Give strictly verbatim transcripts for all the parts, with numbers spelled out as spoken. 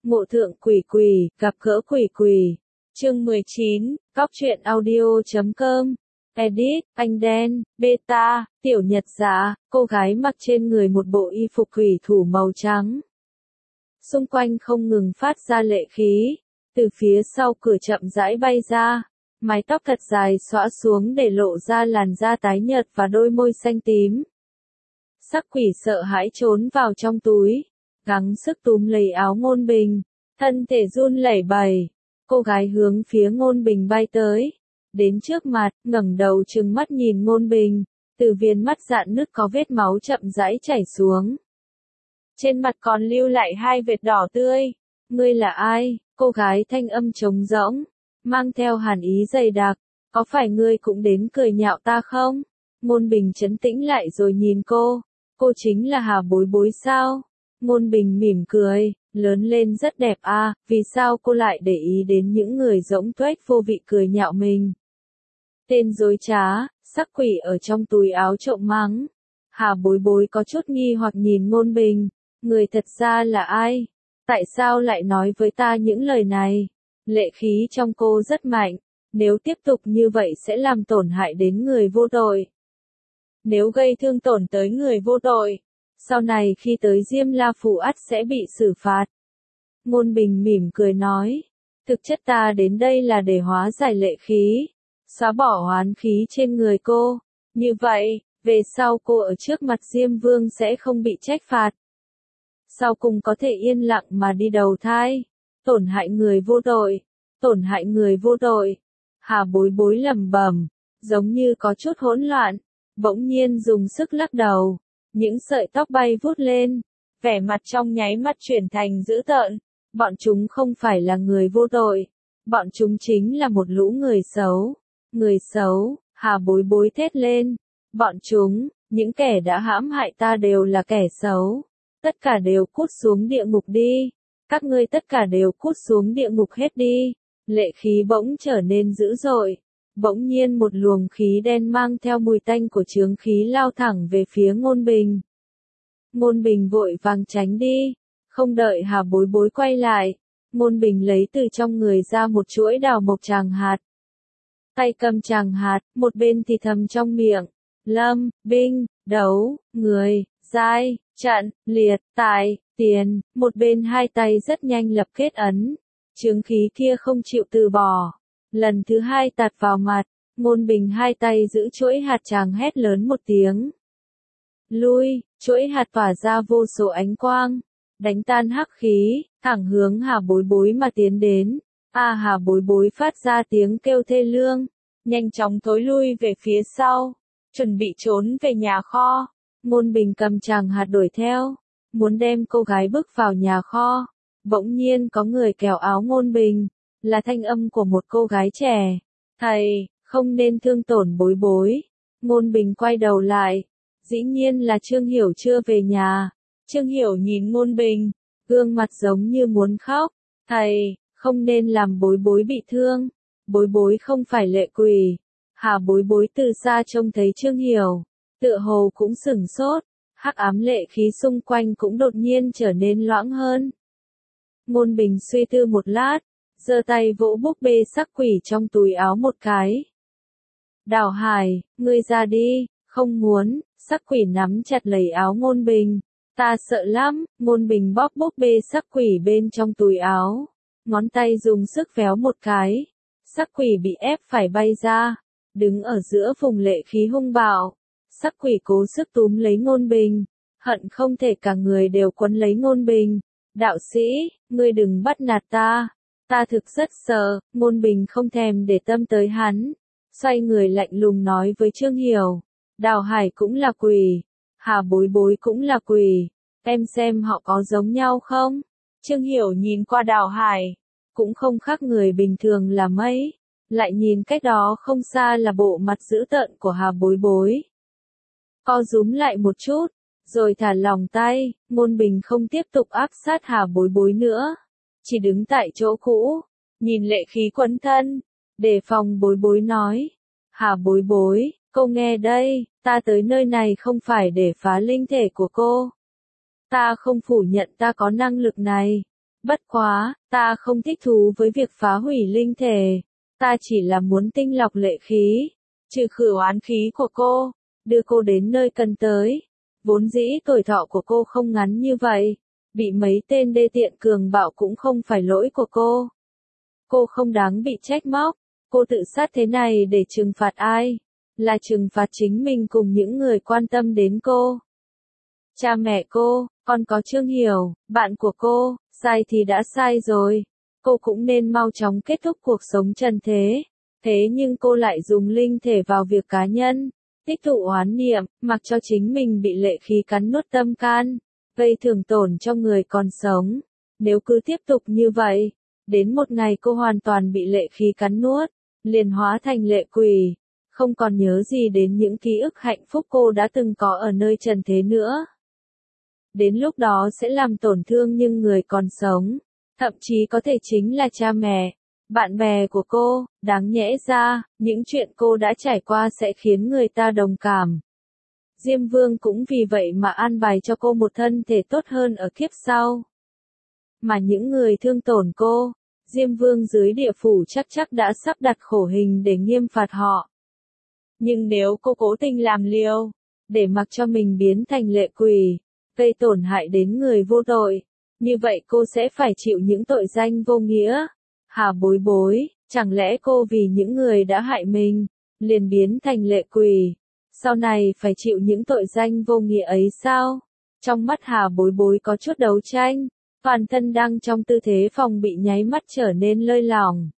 Ngộ thượng quỷ quỷ, gặp gỡ quỷ quỷ. Chương mười chín, Cóc truyện audio chấm com. Edit, anh đen, beta, tiểu nhật giả, cô gái mặc trên người một bộ y phục quỷ thủ màu trắng. Xung quanh không ngừng phát ra lệ khí, từ phía sau cửa chậm rãi bay ra, mái tóc thật dài xõa xuống để lộ ra làn da tái nhợt và đôi môi xanh tím. Sắc quỷ sợ hãi trốn vào trong túi, gắng sức túm lấy áo Ngôn Bình, thân thể run lẩy bẩy. Cô gái hướng phía Ngôn Bình bay tới, đến trước mặt, ngẩng đầu trừng mắt nhìn Ngôn Bình, từ viền mắt rạn nứt có vết máu chậm rãi chảy xuống. Trên mặt còn lưu lại hai vệt đỏ tươi. Ngươi là ai? Cô gái thanh âm trống rỗng, mang theo hàn ý dày đặc. Có phải ngươi cũng đến cười nhạo ta không? Ngôn Bình trấn tĩnh lại rồi nhìn cô. Cô chính là Hà Bối Bối sao? Ngôn Bình mỉm cười, lớn lên rất đẹp à, vì sao cô lại để ý đến những người rỗng tuếch vô vị cười nhạo mình? Tên dối trá, sắc quỷ ở trong túi áo trộm mắng. Hà Bối Bối có chút nghi hoặc nhìn Ngôn Bình, người thật ra là ai? Tại sao lại nói với ta những lời này? Lệ khí trong cô rất mạnh, nếu tiếp tục như vậy sẽ làm tổn hại đến người vô tội. Nếu gây thương tổn tới người vô tội, sau này khi tới Diêm La Phủ ắt sẽ bị xử phạt. Ngôn Bình mỉm cười nói, thực chất ta đến đây là để hóa giải lệ khí, xóa bỏ oán khí trên người cô, như vậy, về sau cô ở trước mặt Diêm Vương sẽ không bị trách phạt. Sau cùng có thể yên lặng mà đi đầu thai, tổn hại người vô tội, tổn hại người vô tội. Hà Bối Bối lẩm bẩm, giống như có chút hỗn loạn, bỗng nhiên dùng sức lắc đầu, những sợi tóc bay vút lên, vẻ mặt trong nháy mắt chuyển thành dữ tợn. Bọn chúng không phải là người vô tội, bọn chúng chính là một lũ người xấu. Người xấu, Hà Bối Bối thét lên, bọn chúng, những kẻ đã hãm hại ta đều là kẻ xấu. Tất cả đều cút xuống địa ngục đi. Các ngươi tất cả đều cút xuống địa ngục hết đi. Lệ khí bỗng trở nên dữ dội. Bỗng nhiên một luồng khí đen mang theo mùi tanh của chướng khí lao thẳng về phía Ngôn Bình. Ngôn Bình vội vàng tránh đi. Không đợi Hà Bối Bối quay lại, Ngôn Bình lấy từ trong người ra một chuỗi đào mộc tràng hạt. Tay cầm tràng hạt, một bên thì thầm trong miệng. Lâm, binh, đấu, người, giai, trận, liệt, tài, tiền, một bên hai tay rất nhanh lập kết ấn. Chướng khí kia không chịu từ bỏ. Lần thứ hai tạt vào mặt, Ngôn Bình hai tay giữ chuỗi hạt tràng hét lớn một tiếng. Lui, chuỗi hạt tỏa ra vô số ánh quang, đánh tan hắc khí, thẳng hướng Hà Bối Bối mà tiến đến. A Hà Bối Bối phát ra tiếng kêu thê lương, nhanh chóng thối lui về phía sau, chuẩn bị trốn về nhà kho. Ngôn Bình cầm tràng hạt đuổi theo, muốn đem cô gái bước vào nhà kho. Bỗng nhiên có người kéo áo Ngôn Bình, là thanh âm của một cô gái trẻ. Thầy, không nên thương tổn Bối Bối. Ngôn Bình quay đầu lại, dĩ nhiên là Trương Hiểu chưa về nhà. Trương Hiểu nhìn Ngôn Bình, gương mặt giống như muốn khóc. Thầy, không nên làm Bối Bối bị thương. Bối Bối không phải lệ quỷ. Hà Bối Bối từ xa trông thấy Trương Hiểu, tựa hồ cũng sửng sốt, hắc ám lệ khí xung quanh cũng đột nhiên trở nên loãng hơn. Ngôn Bình suy tư một lát, giơ tay vỗ búp bê sắc quỷ trong túi áo một cái. Đào Hải, ngươi ra đi, không muốn. Sắc quỷ nắm chặt lấy áo Ngôn Bình. Ta sợ lắm. Ngôn Bình bóp búp bê sắc quỷ bên trong túi áo, ngón tay dùng sức véo một cái. Sắc quỷ bị ép phải bay ra, đứng ở giữa vùng lệ khí hung bạo. Sắc quỷ cố sức túm lấy Ngôn Bình, hận không thể cả người đều quấn lấy Ngôn Bình. Đạo sĩ, ngươi đừng bắt nạt ta, ta thực rất sợ. Ngôn Bình không thèm để tâm tới hắn, xoay người lạnh lùng nói với Trương Hiểu. Đào Hải cũng là quỷ, Hà Bối Bối cũng là quỷ, em xem họ có giống nhau không? Trương Hiểu nhìn qua Đào Hải, cũng không khác người bình thường là mấy, lại nhìn cách đó không xa là bộ mặt dữ tợn của Hà Bối Bối. Co rúm lại một chút, rồi thả lỏng tay. Ngôn Bình không tiếp tục áp sát Hà Bối Bối nữa, chỉ đứng tại chỗ cũ, nhìn lệ khí quấn thân, đề phòng Bối Bối nói. Hà Bối Bối, cô nghe đây, ta tới nơi này không phải để phá linh thể của cô. Ta không phủ nhận ta có năng lực này, Bất quá, ta không thích thú với việc phá hủy linh thể. Ta chỉ là muốn tinh lọc lệ khí, trừ khử oán khí của cô, đưa cô đến nơi cần tới. Vốn dĩ tuổi thọ của cô không ngắn như vậy, bị mấy tên đê tiện cường bạo cũng không phải lỗi của cô. Cô không đáng bị trách móc, cô tự sát thế này để trừng phạt ai? Là trừng phạt chính mình cùng những người quan tâm đến cô. Cha mẹ cô, còn có Trương Hiểu, bạn của cô, sai thì đã sai rồi. Cô cũng nên mau chóng kết thúc cuộc sống trần thế. Thế nhưng cô lại dùng linh thể vào việc cá nhân, tích tụ oán niệm, mặc cho chính mình bị lệ khí cắn nuốt tâm can, gây thương tổn cho người còn sống. Nếu cứ tiếp tục như vậy, đến một ngày cô hoàn toàn bị lệ khí cắn nuốt, liền hóa thành lệ quỷ, không còn nhớ gì đến những ký ức hạnh phúc cô đã từng có ở nơi trần thế nữa. Đến lúc đó sẽ làm tổn thương những người còn sống, thậm chí có thể chính là cha mẹ, bạn bè của cô. Đáng nhẽ ra, những chuyện cô đã trải qua sẽ khiến người ta đồng cảm. Diêm Vương cũng vì vậy mà an bài cho cô một thân thể tốt hơn ở kiếp sau. Mà những người thương tổn cô, Diêm Vương dưới địa phủ chắc chắc đã sắp đặt khổ hình để nghiêm phạt họ. Nhưng nếu cô cố tình làm liều, để mặc cho mình biến thành lệ quỷ, gây tổn hại đến người vô tội, như vậy cô sẽ phải chịu những tội danh vô nghĩa. Hà Bối Bối, chẳng lẽ cô vì những người đã hại mình, liền biến thành lệ quỷ, sau này phải chịu những tội danh vô nghĩa ấy sao? Trong mắt Hà Bối Bối có chút đấu tranh, toàn thân đang trong tư thế phòng bị nháy mắt trở nên lơi lỏng.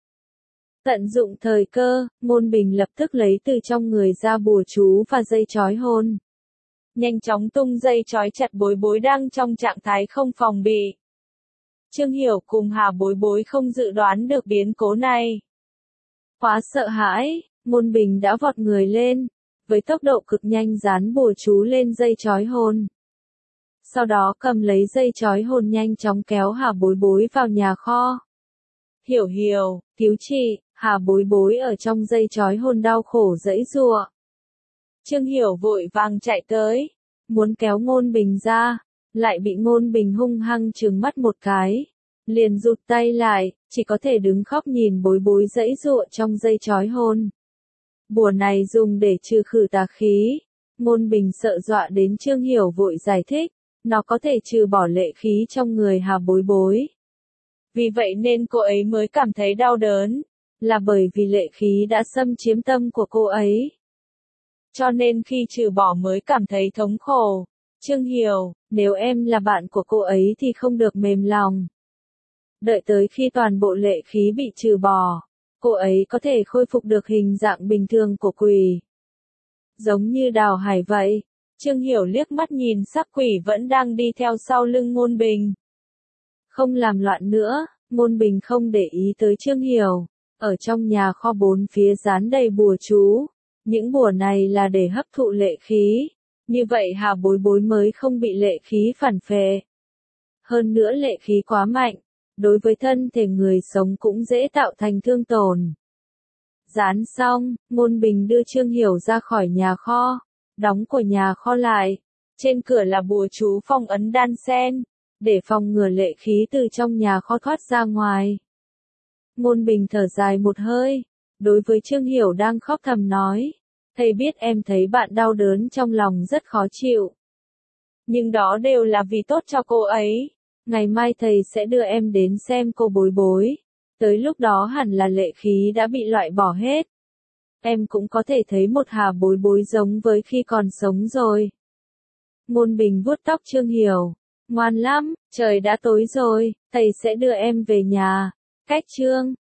Tận dụng thời cơ, Ngôn Bình lập tức lấy từ trong người ra bùa chú và dây trói hồn. Nhanh chóng tung dây trói chặt Bối Bối đang trong trạng thái không phòng bị. Trương Hiểu cùng Hà Bối Bối không dự đoán được biến cố này. Quá sợ hãi, Ngôn Bình đã vọt người lên, với tốc độ cực nhanh dán bùa chú lên dây trói hồn. Sau đó cầm lấy dây trói hồn nhanh chóng kéo Hà Bối Bối vào nhà kho. Hiểu Hiểu, cứu chị! Hà Bối Bối ở trong dây trói hồn đau khổ giãy giụa. Trương Hiểu vội vàng chạy tới, muốn kéo Ngôn Bình ra, lại bị Ngôn Bình hung hăng trừng mắt một cái, liền rụt tay lại, chỉ có thể đứng khóc nhìn Bối Bối giãy giụa trong dây trói hồn. Bùa này dùng để trừ khử tà khí. Ngôn Bình sợ dọa đến Trương Hiểu vội giải thích, nó có thể trừ bỏ lệ khí trong người Hà Bối Bối. Vì vậy nên cô ấy mới cảm thấy đau đớn, là bởi vì lệ khí đã xâm chiếm tâm của cô ấy. Cho nên khi trừ bỏ mới cảm thấy thống khổ. Trương Hiểu, nếu em là bạn của cô ấy thì không được mềm lòng. Đợi tới khi toàn bộ lệ khí bị trừ bỏ, cô ấy có thể khôi phục được hình dạng bình thường của quỷ. Giống như Đào Hải vậy. Trương Hiểu liếc mắt nhìn sắc quỷ vẫn đang đi theo sau lưng Ngôn Bình. Không làm loạn nữa, Ngôn Bình không để ý tới Trương Hiểu. Ở trong nhà kho bốn phía dán đầy bùa chú. Những bùa này là để hấp thụ lệ khí. Như vậy Hà Bối Bối mới không bị lệ khí phản phệ. Hơn nữa lệ khí quá mạnh, đối với thân thể người sống cũng dễ tạo thành thương tổn. Dán xong, Ngôn Bình đưa Trương Hiểu ra khỏi nhà kho, đóng của nhà kho lại. Trên cửa là bùa chú phong ấn đan sen, để phòng ngừa lệ khí từ trong nhà kho thoát ra ngoài. Ngôn Bình thở dài một hơi, đối với Trương Hiểu đang khóc thầm nói, thầy biết em thấy bạn đau đớn trong lòng rất khó chịu. Nhưng đó đều là vì tốt cho cô ấy. Ngày mai thầy sẽ đưa em đến xem cô Bối Bối. Tới lúc đó hẳn là lệ khí đã bị loại bỏ hết. Em cũng có thể thấy một Hà Bối Bối giống với khi còn sống rồi. Ngôn Bình vuốt tóc Trương Hiểu. Ngoan lắm, trời đã tối rồi, thầy sẽ đưa em về nhà. Cách Trương